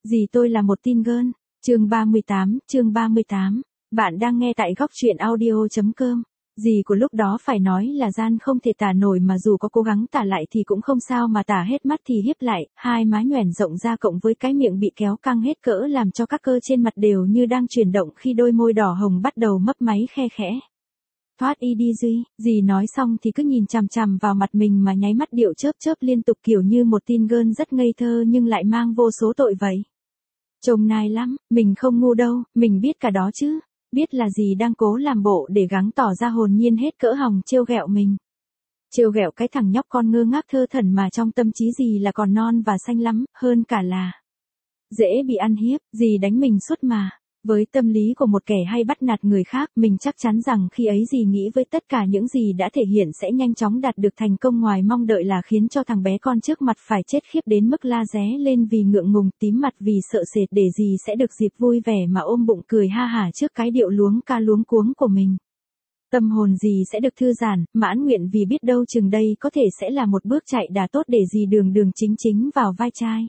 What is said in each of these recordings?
Dì tôi là một teen girl. Chương 38. Bạn đang nghe tại góc truyện audio.com. Dì của lúc đó phải nói là gian không thể tả nổi, mà dù có cố gắng tả lại thì cũng không sao mà tả hết. Mắt thì hiếp lại, hai má nhoẻn rộng ra cộng với cái miệng bị kéo căng hết cỡ làm cho các cơ trên mặt đều như đang chuyển động khi đôi môi đỏ hồng bắt đầu mấp máy khe khẽ. Thoát y đi Duy, dì nói xong thì cứ nhìn chằm chằm vào mặt mình mà nháy mắt điệu chớp chớp liên tục, kiểu như một teen girl rất ngây thơ nhưng lại mang vô số tội vậy. Trông nai lắm, mình không ngu đâu, mình biết cả đó chứ. Biết là dì đang cố làm bộ để gắng tỏ ra hồn nhiên hết cỡ hòng trêu ghẹo mình. Trêu ghẹo cái thằng nhóc con ngơ ngác thơ thẩn mà trong tâm trí dì là còn non và xanh lắm, hơn cả là dễ bị ăn hiếp, dì đánh mình suốt mà. Với tâm lý của một kẻ hay bắt nạt người khác, mình chắc chắn rằng khi ấy dì nghĩ với tất cả những gì đã thể hiện sẽ nhanh chóng đạt được thành công, ngoài mong đợi là khiến cho thằng bé con trước mặt phải chết khiếp đến mức la ré lên vì ngượng ngùng, tím mặt vì sợ sệt, để dì sẽ được dịp vui vẻ mà ôm bụng cười ha hả trước cái điệu luống ca luống cuống của mình. Tâm hồn dì sẽ được thư giãn, mãn nguyện, vì biết đâu chừng đây có thể sẽ là một bước chạy đà tốt để dì đường đường chính chính vào vai trai.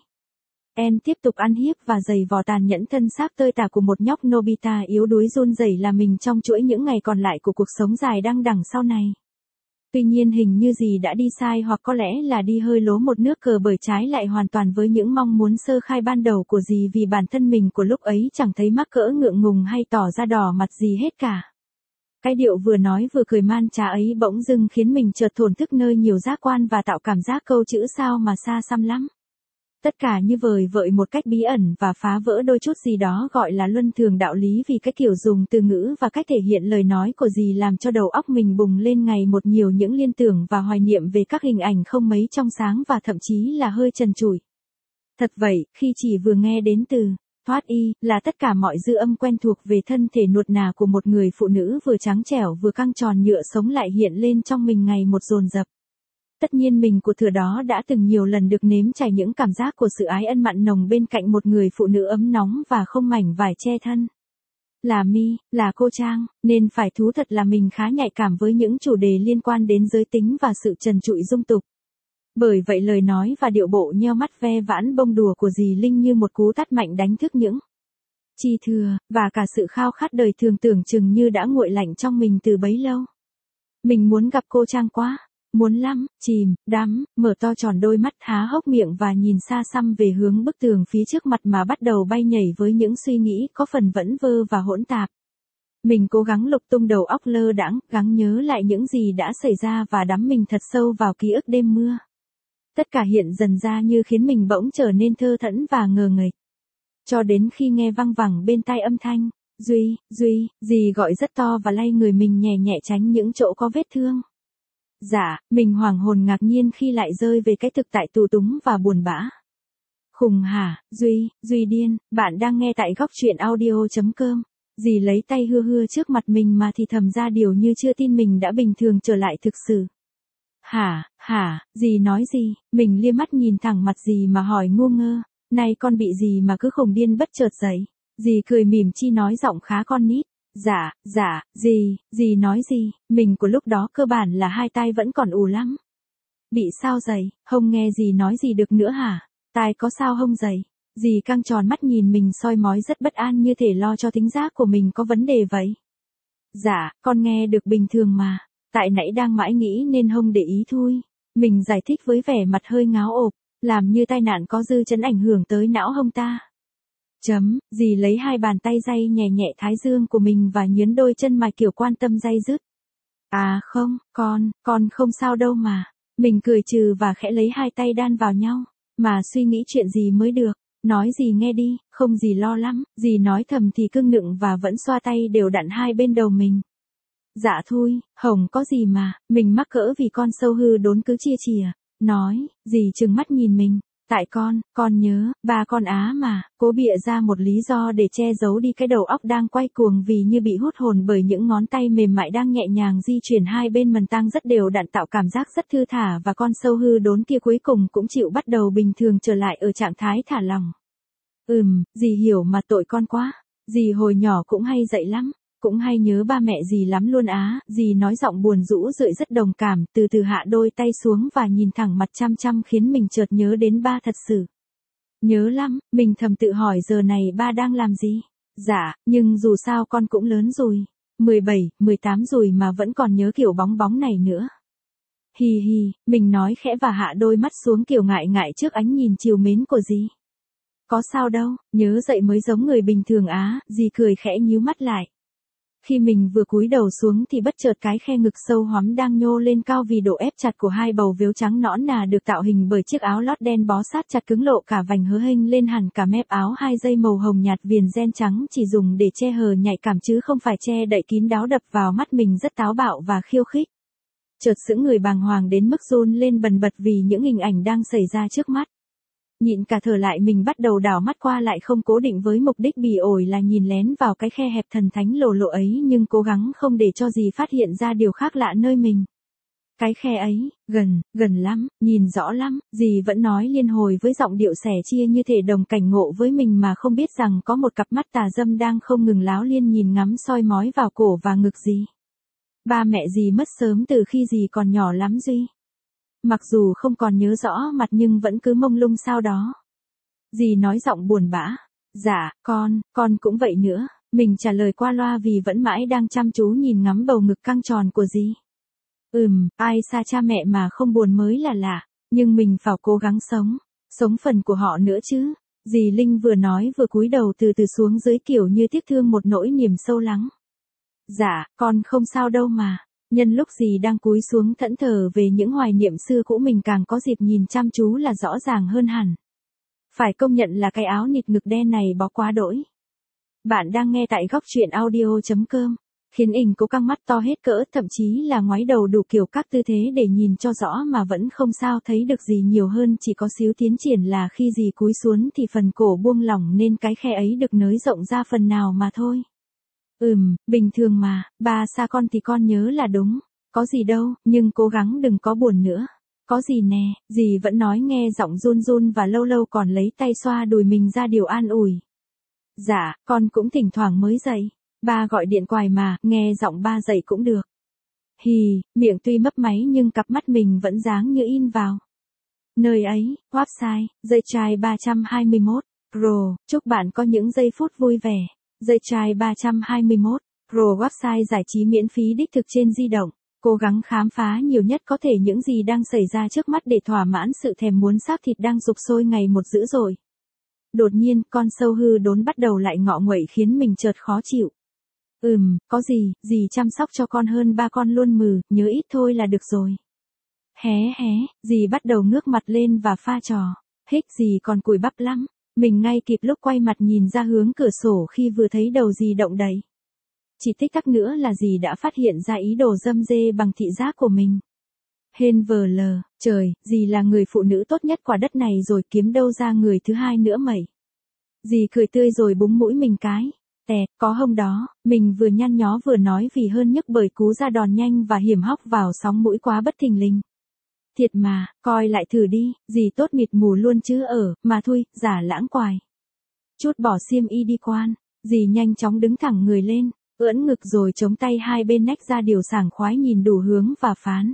En tiếp tục ăn hiếp và giày vò tàn nhẫn thân xác tơi tả của một nhóc Nobita yếu đuối run rẩy là mình trong chuỗi những ngày còn lại của cuộc sống dài đăng đẳng sau này. Tuy nhiên hình như dì đã đi sai, hoặc có lẽ là đi hơi lố một nước cờ, bởi trái lại hoàn toàn với những mong muốn sơ khai ban đầu của dì, vì bản thân mình của lúc ấy chẳng thấy mắc cỡ ngượng ngùng hay tỏ ra đỏ mặt gì hết cả. Cái điệu vừa nói vừa cười man trá ấy bỗng dưng khiến mình chợt thổn thức nơi nhiều giác quan và tạo cảm giác câu chữ sao mà xa xăm lắm. Tất cả như vời vợi một cách bí ẩn và phá vỡ đôi chút gì đó gọi là luân thường đạo lý, vì cái kiểu dùng từ ngữ và cách thể hiện lời nói của dì làm cho đầu óc mình bùng lên ngày một nhiều những liên tưởng và hoài niệm về các hình ảnh không mấy trong sáng và thậm chí là hơi trần trụi. Thật vậy, khi chỉ vừa nghe đến từ thoát y là tất cả mọi dư âm quen thuộc về thân thể nuột nà của một người phụ nữ vừa trắng trẻo vừa căng tròn nhựa sống lại hiện lên trong mình ngày một dồn dập. Tất nhiên mình của thừa đó đã từng nhiều lần được nếm trải những cảm giác của sự ái ân mặn nồng bên cạnh một người phụ nữ ấm nóng và không mảnh vải che thân. Là mi, là cô Trang, nên phải thú thật là mình khá nhạy cảm với những chủ đề liên quan đến giới tính và sự trần trụi dung tục. Bởi vậy lời nói và điệu bộ nheo mắt ve vãn bông đùa của dì Linh như một cú tát mạnh đánh thức những chi thừa, và cả sự khao khát đời thường tưởng chừng như đã nguội lạnh trong mình từ bấy lâu. Mình muốn gặp cô Trang quá. Muốn lắm, chìm, đắm, mở to tròn đôi mắt há hốc miệng và nhìn xa xăm về hướng bức tường phía trước mặt mà bắt đầu bay nhảy với những suy nghĩ có phần vẩn vơ và hỗn tạp. Mình cố gắng lục tung đầu óc lơ đãng, gắng nhớ lại những gì đã xảy ra và đắm mình thật sâu vào ký ức đêm mưa. Tất cả hiện dần ra như khiến mình bỗng trở nên thơ thẫn và ngờ nghệch. Cho đến khi nghe văng vẳng bên tai âm thanh, Duy, dì gọi rất to và lay người mình nhẹ nhẹ tránh những chỗ có vết thương. Dạ, mình hoảng hồn ngạc nhiên khi lại rơi về cái thực tại tù túng và buồn bã. Khùng hả, Duy điên, bạn đang nghe tại góc truyện audio.com. Dì lấy tay hưa hưa trước mặt mình mà thì thầm ra điều như chưa tin mình đã bình thường trở lại thực sự. Hả, dì nói gì? Mình lia mắt nhìn thẳng mặt dì mà hỏi ngu ngơ, này con bị gì mà cứ khùng điên bất chợt dậy? Dì cười mỉm chi nói giọng khá con nít. Dạ, dì nói gì, mình của lúc đó cơ bản là hai tai vẫn còn ù lắm. Bị sao dày, không nghe dì nói gì được nữa hả? Tai có sao không dày? Dì căng tròn mắt nhìn mình soi mói rất bất an, như thể lo cho thính giác của mình có vấn đề vậy. Dạ, con nghe được bình thường mà, tại nãy đang mãi nghĩ nên không để ý thôi. Mình giải thích với vẻ mặt hơi ngáo ộp, làm như tai nạn có dư chấn ảnh hưởng tới não hông ta. Dì lấy hai bàn tay day nhẹ nhẹ thái dương của mình và nhướn đôi chân mày kiểu quan tâm day dứt. À không, con không sao đâu mà. Mình cười trừ và khẽ lấy hai tay đan vào nhau. Mà suy nghĩ chuyện gì mới được, nói gì nghe đi, không gì lo lắm. Dì nói thầm thì cưng nựng và vẫn xoa tay đều đặn hai bên đầu mình. Dạ thôi, Hồng có gì mà, mình mắc cỡ vì con sâu hư đốn cứ chia chìa. Nói, dì trừng mắt nhìn mình. Tại con nhớ, ba con Á mà, cố bịa ra một lý do để che giấu đi cái đầu óc đang quay cuồng vì như bị hút hồn bởi những ngón tay mềm mại đang nhẹ nhàng di chuyển hai bên mần tang rất đều đặn, tạo cảm giác rất thư thả, và con sâu hư đốn kia cuối cùng cũng chịu bắt đầu bình thường trở lại ở trạng thái thả lỏng. Dì hiểu mà tội con quá, dì hồi nhỏ cũng hay dậy lắm. Cũng hay nhớ ba mẹ dì lắm luôn á, dì nói giọng buồn rũ rượi rất đồng cảm, từ từ hạ đôi tay xuống và nhìn thẳng mặt chăm chăm khiến mình chợt nhớ đến ba thật sự. Nhớ lắm, mình thầm tự hỏi giờ này ba đang làm gì? Dạ, nhưng dù sao con cũng lớn rồi. 17, 18 rồi mà vẫn còn nhớ kiểu bóng bóng này nữa. Hì hì, mình nói khẽ và hạ đôi mắt xuống kiểu ngại ngại trước ánh nhìn trìu mến của dì. Có sao đâu, nhớ dậy mới giống người bình thường á, dì cười khẽ nhíu mắt lại. Khi mình vừa cúi đầu xuống thì bất chợt cái khe ngực sâu hoắm đang nhô lên cao vì độ ép chặt của hai bầu vếu trắng nõn nà được tạo hình bởi chiếc áo lót đen bó sát chặt cứng lộ cả vành hớ hênh lên hẳn cả mép áo, hai dây màu hồng nhạt viền ren trắng chỉ dùng để che hờ nhạy cảm chứ không phải che đậy kín đáo đập vào mắt mình rất táo bạo và khiêu khích. Chợt sững người bàng hoàng đến mức run lên bần bật vì những hình ảnh đang xảy ra trước mắt. Nhịn cả thở lại mình bắt đầu đảo mắt qua lại không cố định với mục đích bỉ ổi là nhìn lén vào cái khe hẹp thần thánh lồ lộ ấy nhưng cố gắng không để cho dì phát hiện ra điều khác lạ nơi mình. Cái khe ấy, gần lắm, nhìn rõ lắm, dì vẫn nói liên hồi với giọng điệu sẻ chia như thể đồng cảnh ngộ với mình mà không biết rằng có một cặp mắt tà dâm đang không ngừng láo liên nhìn ngắm soi mói vào cổ và ngực dì. Ba mẹ dì mất sớm từ khi dì còn nhỏ lắm Duy. Mặc dù không còn nhớ rõ mặt nhưng vẫn cứ mông lung sao đó. Dì nói giọng buồn bã. Dạ, con cũng vậy nữa. Mình trả lời qua loa vì vẫn mãi đang chăm chú nhìn ngắm bầu ngực căng tròn của dì. Ai xa cha mẹ mà không buồn mới là lạ. Nhưng mình phải cố gắng sống phần của họ nữa chứ. Dì Linh vừa nói vừa cúi đầu từ từ xuống dưới kiểu như tiếc thương một nỗi niềm sâu lắng. Dạ, con không sao đâu mà. Nhân lúc dì đang cúi xuống thẫn thờ về những hoài niệm xưa cũ mình càng có dịp nhìn chăm chú là rõ ràng hơn hẳn. Phải công nhận là cái áo nịt ngực đen này bó quá đỗi. Bạn đang nghe tại góc truyện audio.com. Khiến ình cố căng mắt to hết cỡ thậm chí là ngoái đầu đủ kiểu các tư thế để nhìn cho rõ mà vẫn không sao thấy được gì nhiều hơn chỉ có xíu tiến triển là khi dì cúi xuống thì phần cổ buông lỏng nên cái khe ấy được nới rộng ra phần nào mà thôi. Bình thường mà, ba xa con thì con nhớ là đúng. Có gì đâu, nhưng cố gắng đừng có buồn nữa. Có gì nè, dì vẫn nói nghe giọng run run và lâu lâu còn lấy tay xoa đùi mình ra điều an ủi. Dạ, con cũng thỉnh thoảng mới dậy. Ba gọi điện quài mà, nghe giọng ba dậy cũng được. Hì, miệng tuy mấp máy nhưng cặp mắt mình vẫn dáng như in vào. Nơi ấy, website, dây chai 321, Pro, chúc bạn có những giây phút vui vẻ. Dây chai 321, Pro website giải trí miễn phí đích thực trên di động. Cố gắng khám phá nhiều nhất có thể những gì đang xảy ra trước mắt để thỏa mãn sự thèm muốn xác thịt đang sục sôi ngày một dữ dội. Đột nhiên, con sâu hư đốn bắt đầu lại ngọ nguậy khiến mình chợt khó chịu. Có gì, dì chăm sóc cho con hơn ba con luôn nhớ ít thôi là được rồi. Hé, dì bắt đầu ngước mặt lên và pha trò. Hích dì còn cùi bắp lắm. Mình ngay kịp lúc quay mặt nhìn ra hướng cửa sổ khi vừa thấy đầu dì động đậy. Chỉ tích tắc nữa là dì đã phát hiện ra ý đồ dâm dê bằng thị giác của mình. Hên vờ lờ, trời, dì là người phụ nữ tốt nhất quả đất này rồi kiếm đâu ra người thứ hai nữa mẩy. Dì cười tươi rồi búng mũi mình cái. Có hôm đó, mình vừa nhăn nhó vừa nói vì hơn nhức bởi cú ra đòn nhanh và hiểm hóc vào sóng mũi quá bất thình lình. Thiệt mà, coi lại thử đi, dì tốt mịt mù luôn chứ mà thôi, giả lãng quài. Chút bỏ xiêm y đi quan, dì nhanh chóng đứng thẳng người lên, ưỡn ngực rồi chống tay hai bên nách ra điều sảng khoái nhìn đủ hướng và phán.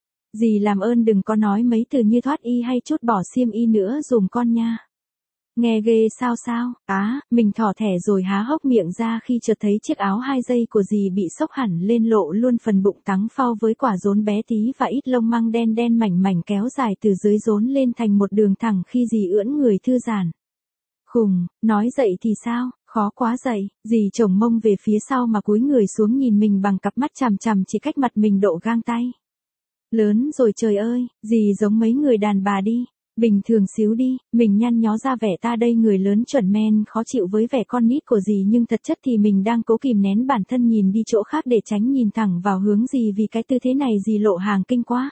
Dì làm ơn đừng có nói mấy từ như thoát y hay chút bỏ xiêm y nữa dùm con nha. Nghe ghê sao? Mình thỏ thẻ rồi há hốc miệng ra khi chợt thấy chiếc áo 2 dây của dì bị xốc hẳn lên lộ luôn phần bụng tắng phao với quả rốn bé tí và ít lông măng đen đen mảnh mảnh kéo dài từ dưới rốn lên thành một đường thẳng khi dì ưỡn người thư giãn. Khùng, nói dậy thì sao, khó quá dậy, dì chồng mông về phía sau mà cúi người xuống nhìn mình bằng cặp mắt chằm chằm chỉ cách mặt mình độ gang tay. Lớn rồi trời ơi, dì giống mấy người đàn bà đi. Bình thường xíu đi, mình nhăn nhó ra vẻ ta đây người lớn chuẩn men khó chịu với vẻ con nít của dì nhưng thật chất thì mình đang cố kìm nén bản thân nhìn đi chỗ khác để tránh nhìn thẳng vào hướng dì vì cái tư thế này dì lộ hàng kinh quá.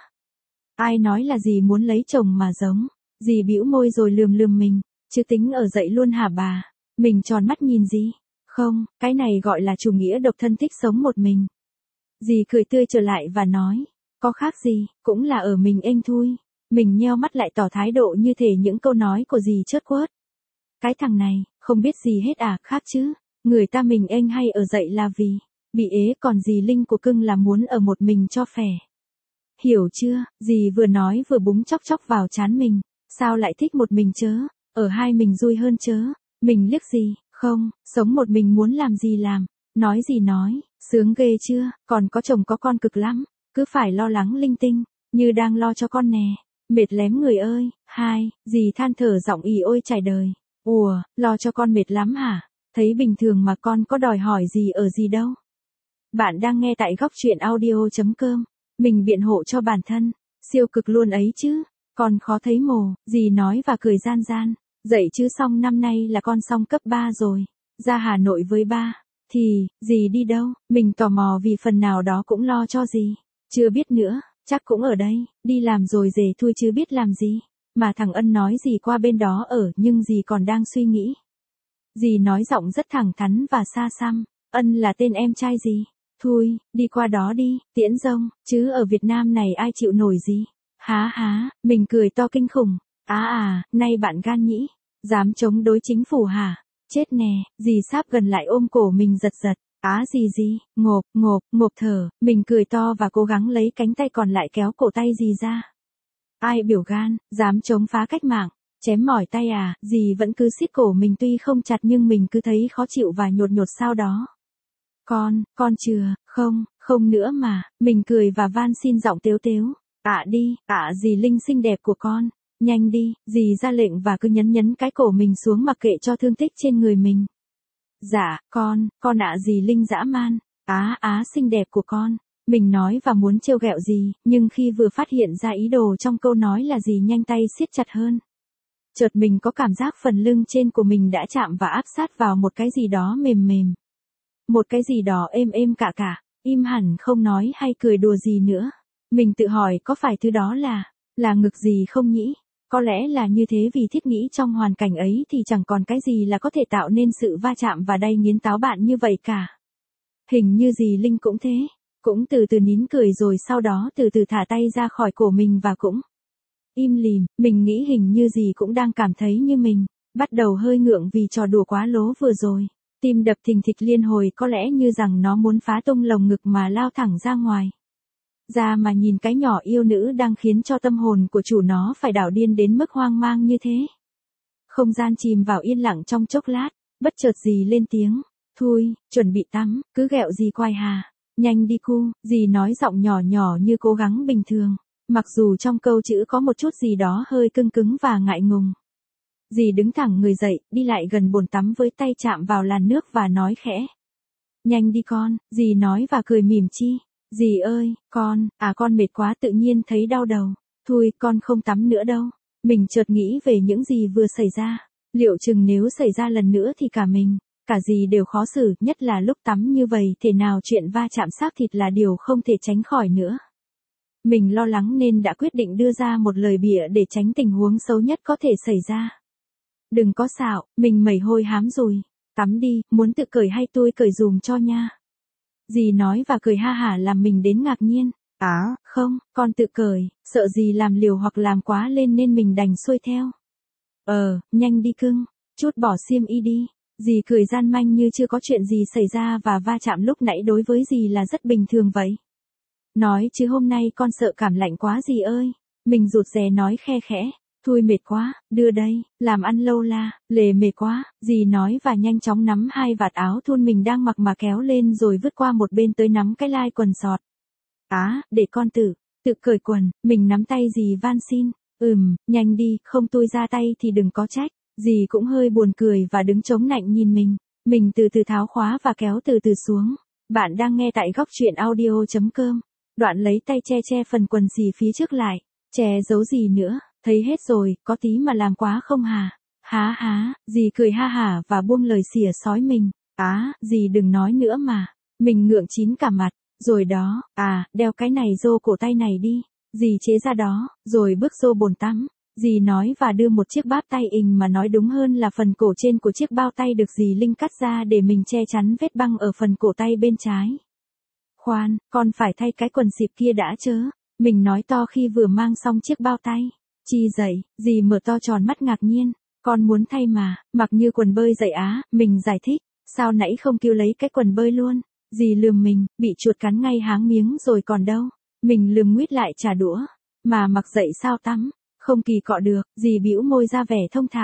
Ai nói là dì muốn lấy chồng mà giống, dì bĩu môi rồi lườm mình, chứ tính ở dậy luôn hả bà, mình tròn mắt nhìn dì, không, cái này gọi là chủ nghĩa độc thân thích sống một mình. Dì cười tươi trở lại và nói, có khác gì, cũng là ở mình ênh thui. Mình nheo mắt lại tỏ thái độ như thể những câu nói của dì chớt quớt. Cái thằng này, không biết gì hết khác chứ. Người ta mình ênh hay ở dậy là vì bị ế còn dì Linh của cưng là muốn ở một mình cho phè. Hiểu chưa, dì vừa nói vừa búng chóc chóc vào trán mình. Sao lại thích một mình chớ? ở hai mình vui hơn chớ. Mình liếc gì, không, sống một mình muốn làm gì làm, nói gì nói, sướng ghê chưa, còn có chồng có con cực lắm, cứ phải lo lắng linh tinh, như đang lo cho con nè, mệt lém người ơi. Hai, dì than thở giọng ì ôi trải đời. Ủa, lo cho con mệt lắm hả? Thấy bình thường mà con có đòi hỏi gì ở gì đâu. Bạn đang nghe tại góc truyện audio.com. Mình biện hộ cho bản thân, siêu cực luôn ấy chứ, con khó thấy mồ, dì nói và cười gian gian. Dậy chứ xong năm nay là con xong cấp 3 rồi, ra Hà Nội với ba, thì, dì đi đâu, mình tò mò vì phần nào đó cũng lo cho dì, chưa biết nữa, chắc cũng ở đây, đi làm rồi về thôi chứ biết làm gì, mà thằng Ân nói dì qua bên đó ở nhưng dì còn đang suy nghĩ. Dì nói giọng rất thẳng thắn và xa xăm, Ân là tên em trai dì, thôi, đi qua đó đi, tiễn rông, chứ ở Việt Nam này ai chịu nổi gì. Há, mình cười to kinh khủng. Nay bạn gan nhĩ, dám chống đối chính phủ hả? Chết nè, dì sáp gần lại ôm cổ mình giật giật. Gì, ngộp thở, mình cười to và cố gắng lấy cánh tay còn lại kéo cổ tay dì ra. Ai biểu gan, dám chống phá cách mạng, chém mỏi tay à, dì vẫn cứ siết cổ mình tuy không chặt nhưng mình cứ thấy khó chịu và nhột sao đó. Con chưa, không nữa mà, mình cười và van xin giọng tếu tếu. Đi, dì Linh xinh đẹp của con, nhanh đi, dì ra lệnh và cứ nhấn cái cổ mình xuống mặc kệ cho thương tích trên người mình. Dạ, con dì Linh dã man, xinh đẹp của con, mình nói và muốn trêu ghẹo dì, nhưng khi vừa phát hiện ra ý đồ trong câu nói là dì nhanh tay siết chặt hơn. Chợt mình có cảm giác phần lưng trên của mình đã chạm và áp sát vào một cái gì đó mềm mềm. Một cái gì đó êm cả, im hẳn không nói hay cười đùa gì nữa. Mình tự hỏi có phải thứ đó là ngực gì không nhỉ? Có lẽ là như thế vì thiết nghĩ trong hoàn cảnh ấy thì chẳng còn cái gì là có thể tạo nên sự va chạm và đay nghiến táo bạn như vậy cả. Hình như dì Linh cũng thế, cũng từ từ nín cười rồi sau đó từ từ thả tay ra khỏi cổ mình và cũng im lìm. Mình nghĩ hình như dì cũng đang cảm thấy như mình, bắt đầu hơi ngượng vì trò đùa quá lố vừa rồi. Tim đập thình thịch liên hồi có lẽ như rằng nó muốn phá tung lồng ngực mà lao thẳng ra ngoài. Ra mà nhìn cái nhỏ yêu nữ đang khiến cho tâm hồn của chủ nó phải đảo điên đến mức hoang mang như thế. Không gian chìm vào yên lặng trong chốc lát, bất chợt dì lên tiếng. Thôi, chuẩn bị tắm, cứ ghẹo dì quay hà. Nhanh đi cu, dì nói giọng nhỏ như cố gắng bình thường. Mặc dù trong câu chữ có một chút gì đó hơi cứng và ngại ngùng. Dì đứng thẳng người dậy, đi lại gần bồn tắm với tay chạm vào làn nước và nói khẽ. Nhanh đi con, dì nói và cười mỉm chi. Dì ơi, con mệt quá tự nhiên thấy đau đầu. Thôi, con không tắm nữa đâu. Mình chợt nghĩ về những gì vừa xảy ra. Liệu chừng nếu xảy ra lần nữa thì cả mình, cả dì đều khó xử, nhất là lúc tắm như vậy thể nào chuyện va chạm xác thịt là điều không thể tránh khỏi nữa. Mình lo lắng nên đã quyết định đưa ra một lời bịa để tránh tình huống xấu nhất có thể xảy ra. Đừng có xạo, mình mẩy hôi hám rồi. Tắm đi, muốn tự cởi hay tôi cởi dùm cho nha. Dì nói và cười ha hả làm mình đến ngạc nhiên. Không, con tự cởi, sợ dì làm liều hoặc làm quá lên nên mình đành xuôi theo. Nhanh đi cưng, chút bỏ xiêm y đi. Dì cười gian manh như chưa có chuyện gì xảy ra và va chạm lúc nãy đối với dì là rất bình thường vậy. Nói chứ hôm nay con sợ cảm lạnh quá dì ơi. Mình rụt rè nói khe khẽ. Thôi mệt quá, đưa đây, làm ăn lâu la, lề mệt quá, dì nói và nhanh chóng nắm hai vạt áo thun mình đang mặc mà kéo lên rồi vứt qua một bên tới nắm cái lai quần sọt. Để con tự cởi quần, mình nắm tay dì van xin, nhanh đi, không tôi ra tay thì đừng có trách. Dì cũng hơi buồn cười và đứng chống nạnh nhìn mình từ từ tháo khóa và kéo từ từ xuống. Bạn đang nghe tại góc truyện audio.com, đoạn lấy tay che phần quần xì phía trước lại, che giấu gì nữa. Thấy hết rồi, có tí mà làm quá không hả? Há, dì cười ha hả và buông lời xỉa xói mình. Dì đừng nói nữa mà. Mình ngượng chín cả mặt. Rồi đó, đeo cái này rô cổ tay này đi. Dì chế ra đó, rồi bước rô bồn tắm. Dì nói và đưa một chiếc báp tay mà nói đúng hơn là phần cổ trên của chiếc bao tay được dì Linh cắt ra để mình che chắn vết băng ở phần cổ tay bên trái. Khoan, con phải thay cái quần xịp kia đã chớ. Mình nói to khi vừa mang xong chiếc bao tay. Chi dậy, dì mở to tròn mắt ngạc nhiên. Con muốn thay mà, mặc như quần bơi dậy mình giải thích. Sao nãy không kêu lấy cái quần bơi luôn? Dì lườm mình, bị chuột cắn ngay háng miếng rồi còn đâu. Mình lườm nguyết lại trả đũa. Mà mặc dậy sao tắm? Không kỳ cọ được, dì bĩu môi ra vẻ thông thạo.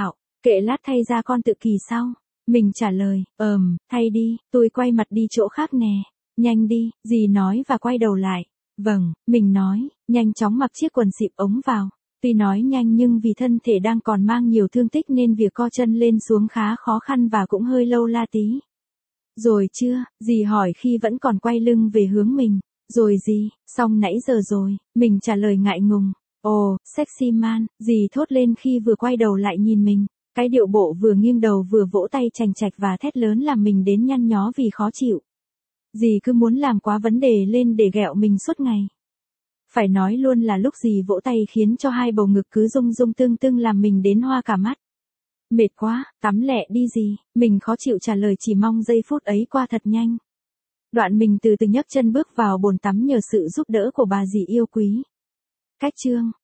Kệ lát thay ra con tự kỳ sau. Mình trả lời, thay đi, tôi quay mặt đi chỗ khác nè. Nhanh đi, dì nói và quay đầu lại. Vâng, mình nói, nhanh chóng mặc chiếc quần xịp ống vào. Tuy nói nhanh nhưng vì thân thể đang còn mang nhiều thương tích nên việc co chân lên xuống khá khó khăn và cũng hơi lâu la tí. Rồi chưa, dì hỏi khi vẫn còn quay lưng về hướng mình. Rồi gì, xong nãy giờ rồi, mình trả lời ngại ngùng. Ồ, sexy man, dì thốt lên khi vừa quay đầu lại nhìn mình. Cái điệu bộ vừa nghiêng đầu vừa vỗ tay chành chạch và thét lớn làm mình đến nhăn nhó vì khó chịu. Dì cứ muốn làm quá vấn đề lên để ghẹo mình suốt ngày. Phải nói luôn là lúc dì vỗ tay khiến cho hai bầu ngực cứ rung rung tương tương làm mình đến hoa cả mắt. Mệt quá, tắm lẹ đi dì, mình khó chịu trả lời chỉ mong giây phút ấy qua thật nhanh. Đoạn mình từ từ nhấc chân bước vào bồn tắm nhờ sự giúp đỡ của bà dì yêu quý. Cách chương